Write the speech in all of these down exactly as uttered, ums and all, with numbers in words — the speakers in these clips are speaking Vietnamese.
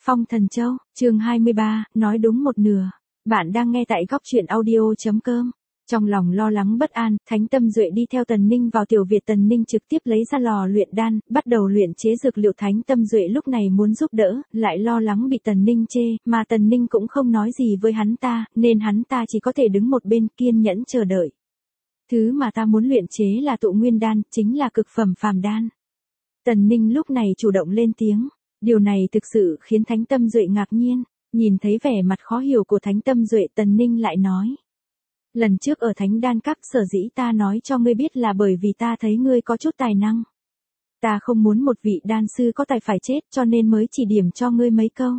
Phong Thần Châu, chương hai mươi ba, nói đúng một nửa. Bạn đang nghe tại góc truyện audio.com. Trong lòng lo lắng bất an, Thánh Tâm Duệ đi theo Tần Ninh vào tiểu viện. Tần Ninh trực tiếp lấy ra lò luyện đan, bắt đầu luyện chế dược liệu. Thánh Tâm Duệ lúc này muốn giúp đỡ, lại lo lắng bị Tần Ninh chê, mà Tần Ninh cũng không nói gì với hắn ta, nên hắn ta chỉ có thể đứng một bên kiên nhẫn chờ đợi. Thứ mà ta muốn luyện chế là tụ nguyên đan, chính là cực phẩm phàm đan. Tần Ninh lúc này chủ động lên tiếng. Điều này thực sự khiến Thánh Tâm Duệ ngạc nhiên, nhìn thấy vẻ mặt khó hiểu của Thánh Tâm Duệ, Tần Ninh lại nói. Lần trước ở Thánh Đan Các sở dĩ ta nói cho ngươi biết là bởi vì ta thấy ngươi có chút tài năng. Ta không muốn một vị đan sư có tài phải chết cho nên mới chỉ điểm cho ngươi mấy câu.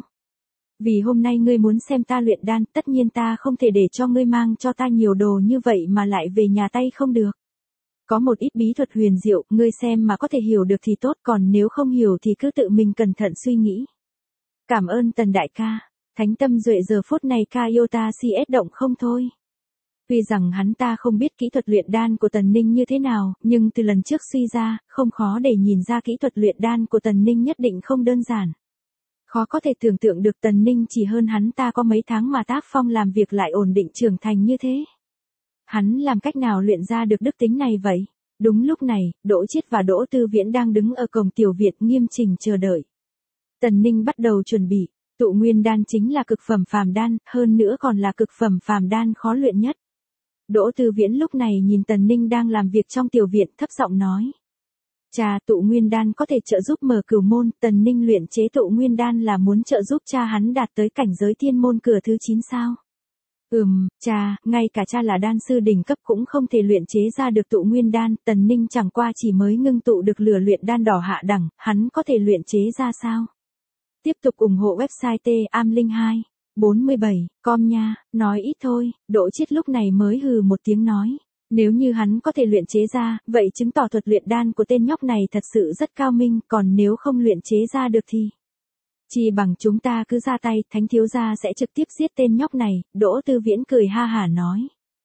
Vì hôm nay ngươi muốn xem ta luyện đan, tất nhiên ta không thể để cho ngươi mang cho ta nhiều đồ như vậy mà lại về nhà tay không được. Có một ít bí thuật huyền diệu, ngươi xem mà có thể hiểu được thì tốt, còn nếu không hiểu thì cứ tự mình cẩn thận suy nghĩ. Cảm ơn Tần đại ca. Thánh Tâm Duệ giờ phút này ca yêu ta si ết động không thôi. Tuy rằng hắn ta không biết kỹ thuật luyện đan của Tần Ninh như thế nào, nhưng từ lần trước suy ra, không khó để nhìn ra kỹ thuật luyện đan của Tần Ninh nhất định không đơn giản. Khó có thể tưởng tượng được Tần Ninh chỉ hơn hắn ta có mấy tháng mà tác phong làm việc lại ổn định trưởng thành như thế. Hắn làm cách nào luyện ra được đức tính này vậy? Đúng lúc này, Đỗ Chiết và Đỗ Tư Viễn đang đứng ở cổng tiểu viện nghiêm chỉnh chờ đợi. Tần Ninh bắt đầu chuẩn bị, tụ nguyên đan chính là cực phẩm phàm đan, hơn nữa còn là cực phẩm phàm đan khó luyện nhất. Đỗ Tư Viễn lúc này nhìn Tần Ninh đang làm việc trong tiểu viện, thấp giọng nói. Cha, tụ nguyên đan có thể trợ giúp mở cửu môn, Tần Ninh luyện chế tụ nguyên đan là muốn trợ giúp cha hắn đạt tới cảnh giới thiên môn cửa thứ chín sao? Ừm, cha, ngay cả cha là đan sư đỉnh cấp cũng không thể luyện chế ra được tụ nguyên đan, Tần Ninh chẳng qua chỉ mới ngưng tụ được lửa luyện đan đỏ hạ đẳng, hắn có thể luyện chế ra sao? Tiếp tục ủng hộ website T A M linh hai bốn mươi bảy com nha, nói ít thôi. Đỗ Chiết lúc này mới hừ một tiếng nói. Nếu như hắn có thể luyện chế ra, vậy chứng tỏ thuật luyện đan của tên nhóc này thật sự rất cao minh, còn nếu không luyện chế ra được thì... Chỉ bằng chúng ta cứ ra tay, Thánh thiếu gia sẽ trực tiếp giết tên nhóc này, Đỗ Tư Viễn cười ha hả nói.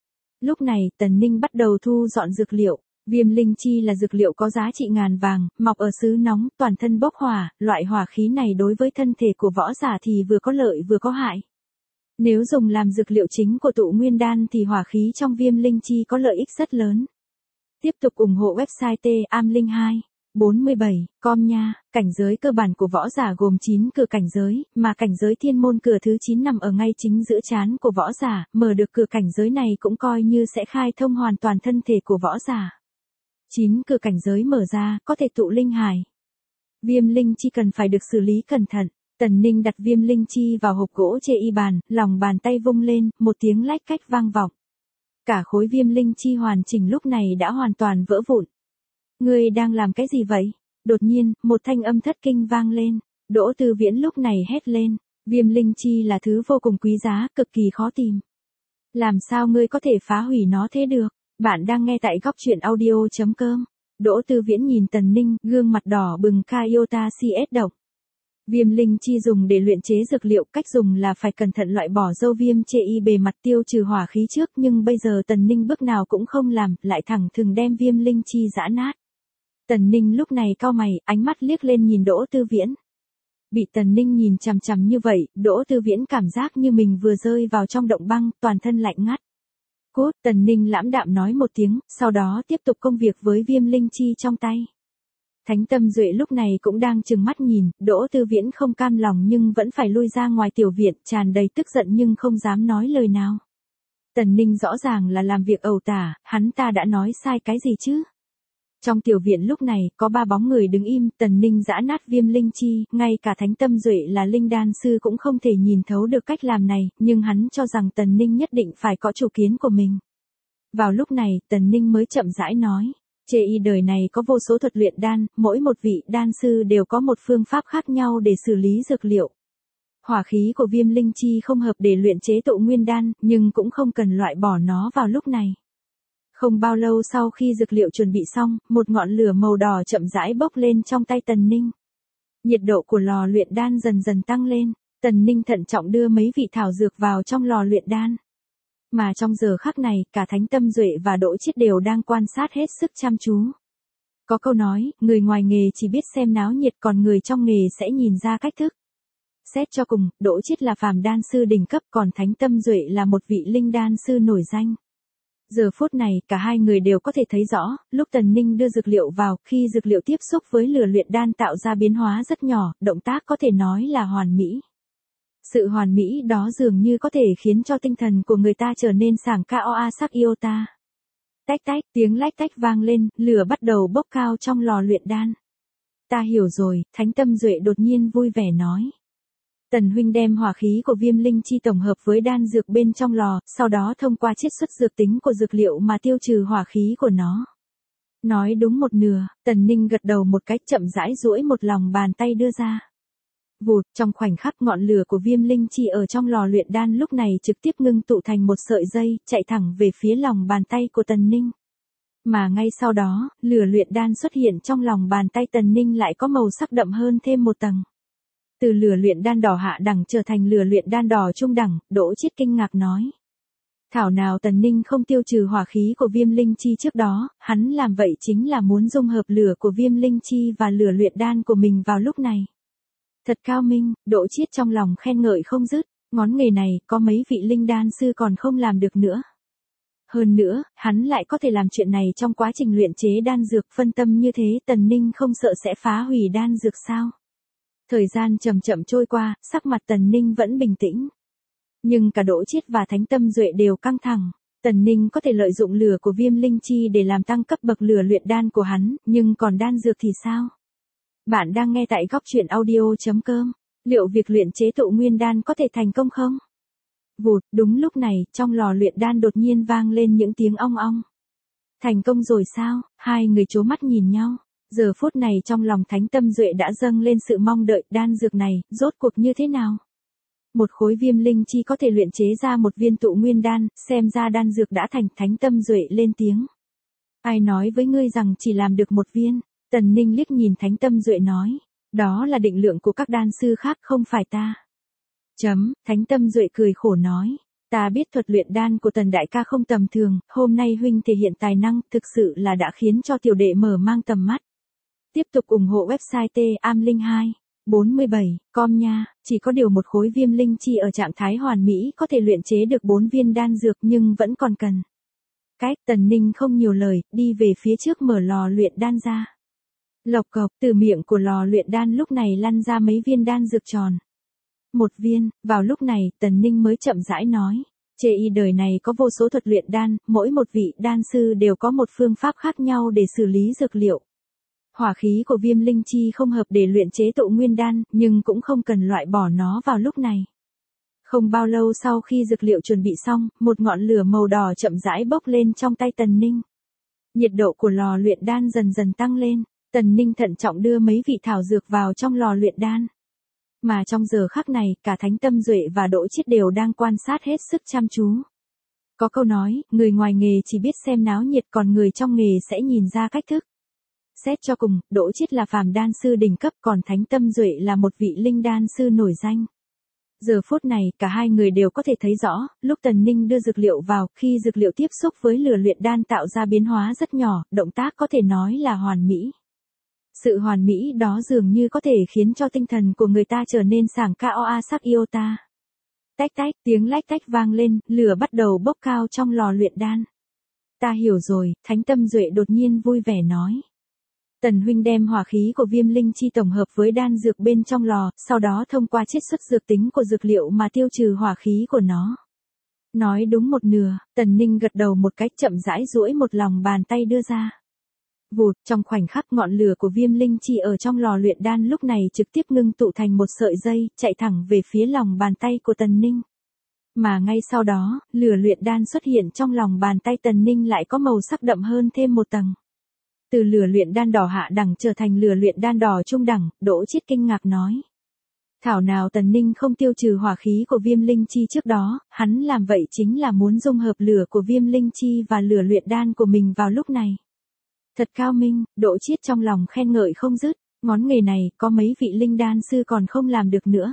Lúc này, Tần Ninh bắt đầu thu dọn dược liệu. Viêm linh chi là dược liệu có giá trị ngàn vàng, mọc ở xứ nóng, toàn thân bốc hỏa, loại hỏa khí này đối với thân thể của võ giả thì vừa có lợi vừa có hại. Nếu dùng làm dược liệu chính của tụ nguyên đan thì hỏa khí trong viêm linh chi có lợi ích rất lớn. Tiếp tục ủng hộ website T A M linh hai bốn mươi bảy com nha. Cảnh giới cơ bản của võ giả gồm chín cửa cảnh giới, mà cảnh giới thiên môn cửa thứ chín nằm ở ngay chính giữa trán của võ giả, mở được cửa cảnh giới này cũng coi như sẽ khai thông hoàn toàn thân thể của võ giả. chín cửa cảnh giới mở ra, có thể tụ linh hải. Viêm linh chi cần phải được xử lý cẩn thận. Tần Ninh đặt viêm linh chi vào hộp gỗ chê y bàn, lòng bàn tay vung lên, một tiếng lách cách vang vọng. Cả khối viêm linh chi hoàn chỉnh lúc này đã hoàn toàn vỡ vụn. Ngươi đang làm cái gì vậy? Đột nhiên, một thanh âm thất kinh vang lên. Đỗ Tư Viễn lúc này hét lên. Viêm linh chi là thứ vô cùng quý giá, cực kỳ khó tìm. Làm sao ngươi có thể phá hủy nó thế được? Bạn đang nghe tại góc truyện audio.com. Đỗ Tư Viễn nhìn Tần Ninh, gương mặt đỏ bừng ca yêu ta si ết động. Viêm linh chi dùng để luyện chế dược liệu, cách dùng là phải cẩn thận loại bỏ dâu viêm chê y bề mặt tiêu trừ hỏa khí trước, nhưng bây giờ Tần Ninh bước nào cũng không làm, lại thẳng thừng đem viêm linh chi giã nát. Tần Ninh lúc này cau mày, ánh mắt liếc lên nhìn Đỗ Tư Viễn. Bị Tần Ninh nhìn chằm chằm như vậy, Đỗ Tư Viễn cảm giác như mình vừa rơi vào trong động băng, toàn thân lạnh ngắt. Cốt, Tần Ninh lãm đạm nói một tiếng, sau đó tiếp tục công việc với viêm linh chi trong tay. Thánh Tâm Duệ lúc này cũng đang trừng mắt nhìn, Đỗ Tư Viễn không cam lòng nhưng vẫn phải lui ra ngoài tiểu viện, tràn đầy tức giận nhưng không dám nói lời nào. Tần Ninh rõ ràng là làm việc ẩu tả, hắn ta đã nói sai cái gì chứ? Trong tiểu viện lúc này, có ba bóng người đứng im, Tần Ninh giã nát viêm linh chi, ngay cả Thánh Tâm Duệ là linh đan sư cũng không thể nhìn thấu được cách làm này, nhưng hắn cho rằng Tần Ninh nhất định phải có chủ kiến của mình. Vào lúc này, Tần Ninh mới chậm rãi nói. Chê y đời này có vô số thuật luyện đan, mỗi một vị đan sư đều có một phương pháp khác nhau để xử lý dược liệu. Hỏa khí của viêm linh chi không hợp để luyện chế tụ nguyên đan, nhưng cũng không cần loại bỏ nó vào lúc này. Không bao lâu sau khi dược liệu chuẩn bị xong, một ngọn lửa màu đỏ chậm rãi bốc lên trong tay Tần Ninh. Nhiệt độ của lò luyện đan dần dần tăng lên, Tần Ninh thận trọng đưa mấy vị thảo dược vào trong lò luyện đan. Mà trong giờ khắc này, cả Thánh Tâm Duệ và Đỗ Chiết đều đang quan sát hết sức chăm chú. Có câu nói, người ngoài nghề chỉ biết xem náo nhiệt, còn người trong nghề sẽ nhìn ra cách thức. Xét cho cùng, Đỗ Chiết là phàm đan sư đỉnh cấp, còn Thánh Tâm Duệ là một vị linh đan sư nổi danh. Giờ phút này, cả hai người đều có thể thấy rõ, lúc Tần Ninh đưa dược liệu vào, khi dược liệu tiếp xúc với lửa luyện đan tạo ra biến hóa rất nhỏ, động tác có thể nói là hoàn mỹ. Sự hoàn mỹ đó dường như có thể khiến cho tinh thần của người ta trở nên sảng cao a sắc yêu ta. Tách tách, tiếng lách tách vang lên, lửa bắt đầu bốc cao trong lò luyện đan. Ta hiểu rồi, Thánh Tâm Duệ đột nhiên vui vẻ nói. Tần huynh đem hỏa khí của viêm linh chi tổng hợp với đan dược bên trong lò, sau đó thông qua chiết xuất dược tính của dược liệu mà tiêu trừ hỏa khí của nó. Nói đúng một nửa, Tần Ninh gật đầu một cách chậm rãi duỗi một lòng bàn tay đưa ra. Vụt, trong khoảnh khắc ngọn lửa của viêm linh chi ở trong lò luyện đan lúc này trực tiếp ngưng tụ thành một sợi dây, chạy thẳng về phía lòng bàn tay của Tần Ninh. Mà ngay sau đó, lửa luyện đan xuất hiện trong lòng bàn tay Tần Ninh lại có màu sắc đậm hơn thêm một tầng. Từ lửa luyện đan đỏ hạ đẳng trở thành lửa luyện đan đỏ trung đẳng, Đỗ Chiết kinh ngạc nói. Thảo nào Tần Ninh không tiêu trừ hỏa khí của viêm linh chi trước đó, hắn làm vậy chính là muốn dung hợp lửa của viêm linh chi và lửa luyện đan của mình vào lúc này. Thật cao minh, Đỗ Chiết trong lòng khen ngợi không dứt, ngón nghề này có mấy vị linh đan sư còn không làm được nữa. Hơn nữa, hắn lại có thể làm chuyện này trong quá trình luyện chế đan dược phân tâm như thế, Tần Ninh không sợ sẽ phá hủy đan dược sao? Thời gian chậm chậm trôi qua, sắc mặt Tần Ninh vẫn bình tĩnh. Nhưng cả Đỗ Chiết và Thánh Tâm Duệ đều căng thẳng. Tần Ninh có thể lợi dụng lửa của viêm linh chi để làm tăng cấp bậc lửa luyện đan của hắn, nhưng còn đan dược thì sao? Bạn đang nghe tại góc truyện audio chấm com. Liệu việc luyện chế tụ nguyên đan có thể thành công không? Vụt, đúng lúc này, trong lò luyện đan đột nhiên vang lên những tiếng ong ong. Thành công rồi sao? Hai người trố mắt nhìn nhau. Giờ phút này trong lòng Thánh Tâm Duệ đã dâng lên sự mong đợi, đan dược này, rốt cuộc như thế nào? Một khối viêm linh chi có thể luyện chế ra một viên tụ nguyên đan, xem ra đan dược đã thành. Thánh Tâm Duệ lên tiếng. Ai nói với ngươi rằng chỉ làm được một viên? Tần Ninh liếc nhìn Thánh Tâm Duệ nói. Đó là định lượng của các đan sư khác, không phải ta. Chấm, Thánh Tâm Duệ cười khổ nói. Ta biết thuật luyện đan của Tần đại ca không tầm thường, hôm nay huynh thể hiện tài năng, thực sự là đã khiến cho tiểu đệ mở mang tầm mắt. Tiếp tục ủng hộ website T A M linh hai bốn mươi bảy com nha, chỉ có điều một khối viêm linh chi ở trạng thái hoàn mỹ có thể luyện chế được bốn viên đan dược nhưng vẫn còn cần. Cách, Tần Ninh không nhiều lời, đi về phía trước mở lò luyện đan ra. Lộc cộc, từ miệng của lò luyện đan lúc này lăn ra mấy viên đan dược tròn. Một viên, vào lúc này, Tần Ninh mới chậm rãi nói. Chê y đời này có vô số thuật luyện đan, mỗi một vị đan sư đều có một phương pháp khác nhau để xử lý dược liệu. Hỏa khí của viêm linh chi không hợp để luyện chế tụ nguyên đan, nhưng cũng không cần loại bỏ nó vào lúc này. Không bao lâu sau khi dược liệu chuẩn bị xong, một ngọn lửa màu đỏ chậm rãi bốc lên trong tay Tần Ninh. Nhiệt độ của lò luyện đan dần dần tăng lên, Tần Ninh thận trọng đưa mấy vị thảo dược vào trong lò luyện đan. Mà trong giờ khắc này, cả Thánh Tâm Duệ và Đỗ Chiết đều đang quan sát hết sức chăm chú. Có câu nói, người ngoài nghề chỉ biết xem náo nhiệt, còn người trong nghề sẽ nhìn ra cách thức. Xét cho cùng, Đỗ Chiết là phàm đan sư đỉnh cấp, còn Thánh Tâm Duệ là một vị linh đan sư nổi danh. Giờ phút này, cả hai người đều có thể thấy rõ, lúc Tần Ninh đưa dược liệu vào, khi dược liệu tiếp xúc với lửa luyện đan tạo ra biến hóa rất nhỏ, động tác có thể nói là hoàn mỹ. Sự hoàn mỹ đó dường như có thể khiến cho tinh thần của người ta trở nên sảng cao a sắc yêu ta. Tách tách, tiếng lách tách vang lên, lửa bắt đầu bốc cao trong lò luyện đan. Ta hiểu rồi, Thánh Tâm Duệ đột nhiên vui vẻ nói. Tần huynh đem hỏa khí của viêm linh chi tổng hợp với đan dược bên trong lò, sau đó thông qua chiết xuất dược tính của dược liệu mà tiêu trừ hỏa khí của nó. Nói đúng một nửa, Tần Ninh gật đầu một cách chậm rãi duỗi một lòng bàn tay đưa ra. Vụt, trong khoảnh khắc ngọn lửa của viêm linh chi ở trong lò luyện đan lúc này trực tiếp ngưng tụ thành một sợi dây, chạy thẳng về phía lòng bàn tay của Tần Ninh. Mà ngay sau đó, lửa luyện đan xuất hiện trong lòng bàn tay Tần Ninh lại có màu sắc đậm hơn thêm một tầng. Từ lửa luyện đan đỏ hạ đẳng trở thành lửa luyện đan đỏ trung đẳng, Đỗ Chiết kinh ngạc nói. Thảo nào Tần Ninh không tiêu trừ hỏa khí của viêm linh chi trước đó, hắn làm vậy chính là muốn dung hợp lửa của viêm linh chi và lửa luyện đan của mình vào lúc này. Thật cao minh, Đỗ Chiết trong lòng khen ngợi không dứt, ngón nghề này có mấy vị linh đan sư còn không làm được nữa.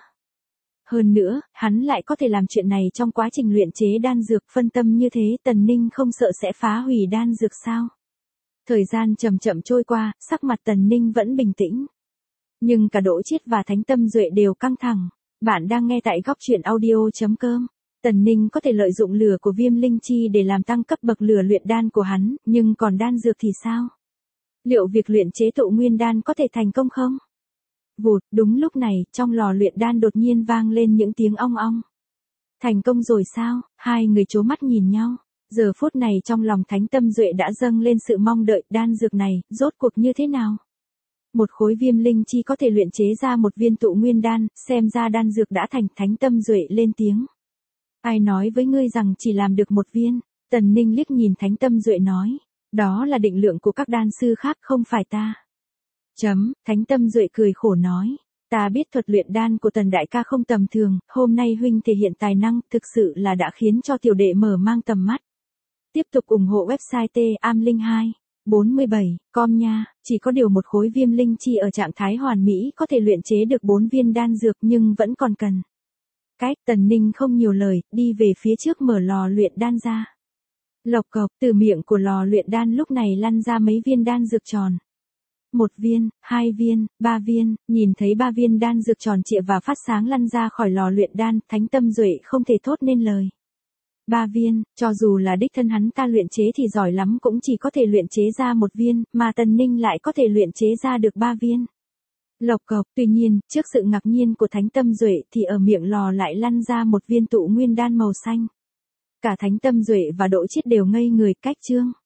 Hơn nữa, hắn lại có thể làm chuyện này trong quá trình luyện chế đan dược phân tâm như thế, Tần Ninh không sợ sẽ phá hủy đan dược sao? Thời gian chậm chậm trôi qua, sắc mặt Tần Ninh vẫn bình tĩnh. Nhưng cả Đỗ Chiết và Thánh Tâm Duệ đều căng thẳng. Bạn đang nghe tại góc truyện audio.com. Tần Ninh có thể lợi dụng lửa của viêm linh chi để làm tăng cấp bậc lửa luyện đan của hắn, nhưng còn đan dược thì sao? Liệu việc luyện chế tụ nguyên đan có thể thành công không? Vụt, đúng lúc này, trong lò luyện đan đột nhiên vang lên những tiếng ong ong. Thành công rồi sao? Hai người trố mắt nhìn nhau. Giờ phút này trong lòng Thánh Tâm Duệ đã dâng lên sự mong đợi, đan dược này, rốt cuộc như thế nào? Một khối viêm linh chi có thể luyện chế ra một viên tụ nguyên đan, xem ra đan dược đã thành. Thánh Tâm Duệ lên tiếng. Ai nói với ngươi rằng chỉ làm được một viên? Tần Ninh liếc nhìn Thánh Tâm Duệ nói. Đó là định lượng của các đan sư khác, không phải ta. Chấm, Thánh Tâm Duệ cười khổ nói. Ta biết thuật luyện đan của Tần đại ca không tầm thường, hôm nay huynh thể hiện tài năng, thực sự là đã khiến cho tiểu đệ mở mang tầm mắt. Tiếp tục ủng hộ website T A M linh hai bốn bảy com nha, chỉ có điều một khối viêm linh chi ở trạng thái hoàn mỹ có thể luyện chế được bốn viên đan dược nhưng vẫn còn cần. Cách, Tần Ninh không nhiều lời, đi về phía trước mở lò luyện đan ra. Lộc cộc, từ miệng của lò luyện đan lúc này lăn ra mấy viên đan dược tròn. Một viên, hai viên, ba viên, nhìn thấy ba viên đan dược tròn trịa và phát sáng lăn ra khỏi lò luyện đan, Thánh Tâm Duệ không thể thốt nên lời. Ba viên, cho dù là đích thân hắn ta luyện chế thì giỏi lắm cũng chỉ có thể luyện chế ra một viên, mà Tần Ninh lại có thể luyện chế ra được ba viên. Lộc cộc, tuy nhiên, trước sự ngạc nhiên của Thánh Tâm Duệ thì ở miệng lò lại lăn ra một viên tụ nguyên đan màu xanh. Cả Thánh Tâm Duệ và Đỗ Chiết đều ngây người. Cách chương.